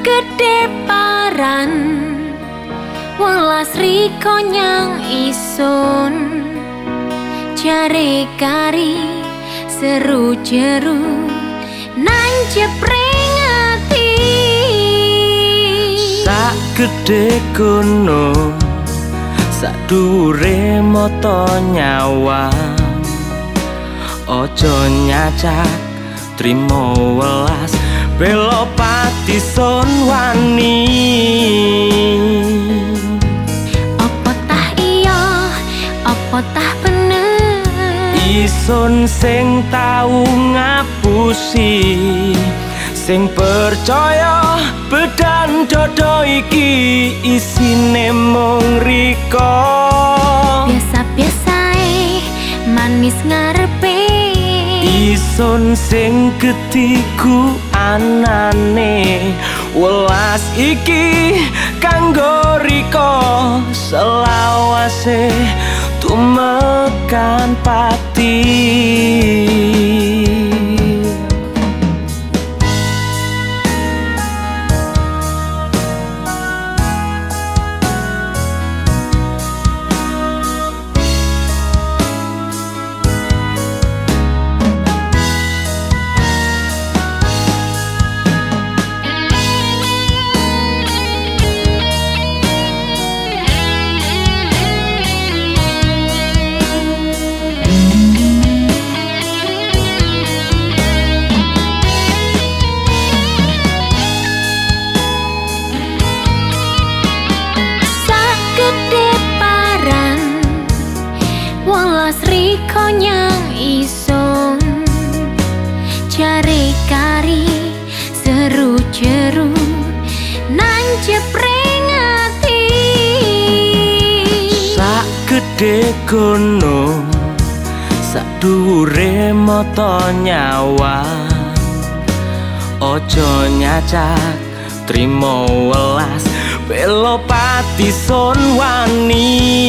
gede paran welas riko nyang isun jare kari seru jeru nang jepring ati sak gede kono sak dure moto nyawa ojo nyacak trimo welas belo pati son wani apa tah iya apa tah bener isun sing tau ngapusi sing percaya bedan dodo iki isine mung riko biasa-biasae manis ngarepe isun sing getiku anane welas iki kanggo riko selawase tumekan pati riko nyang isun jare kari seru jeru nang jepring ati sak gede kono sak dure moto nyawa ojo nyacak trimo welas belo pati son wani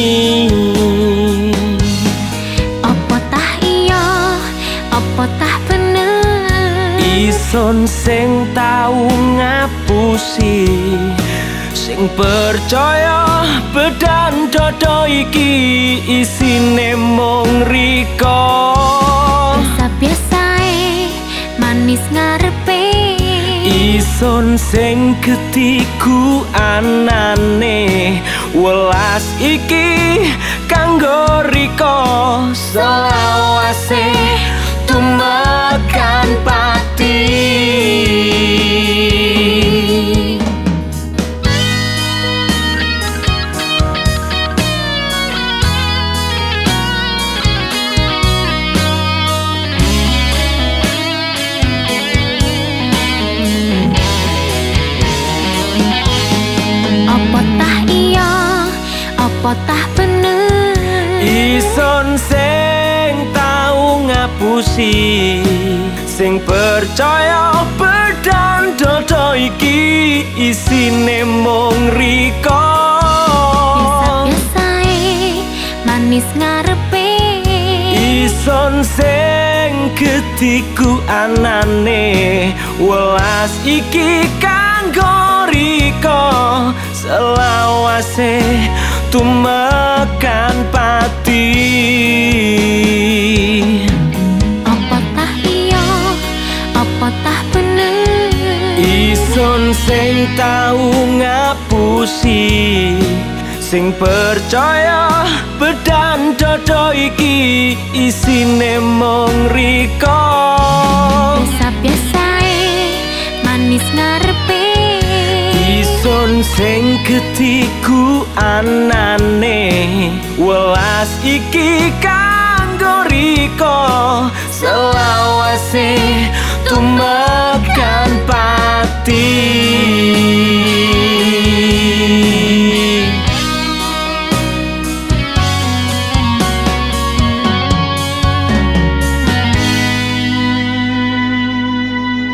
apa tah bener isun sing tau ngapusi sing percaya bedan dodo iki isine mung riko biasa-biasae manis ngarepe isun sing getiku anane welas iki kanggo riko selawase tumekan pati apa tah iya apa tah bener isun sing tau ngapusi sing percaya bedan dodo iki isine mung riko biasa-biasae manis ngarepe isun sing getiku anane welas iki kanggo riko selawase tumekan pati apa tah iya apa tah bener isun sing tau ngapusi sing percaya bedan dodo iki isine mung riko biasa-biasae manis ngarepe isun sing getiku anane welas iki kanggo riko selawase tumekan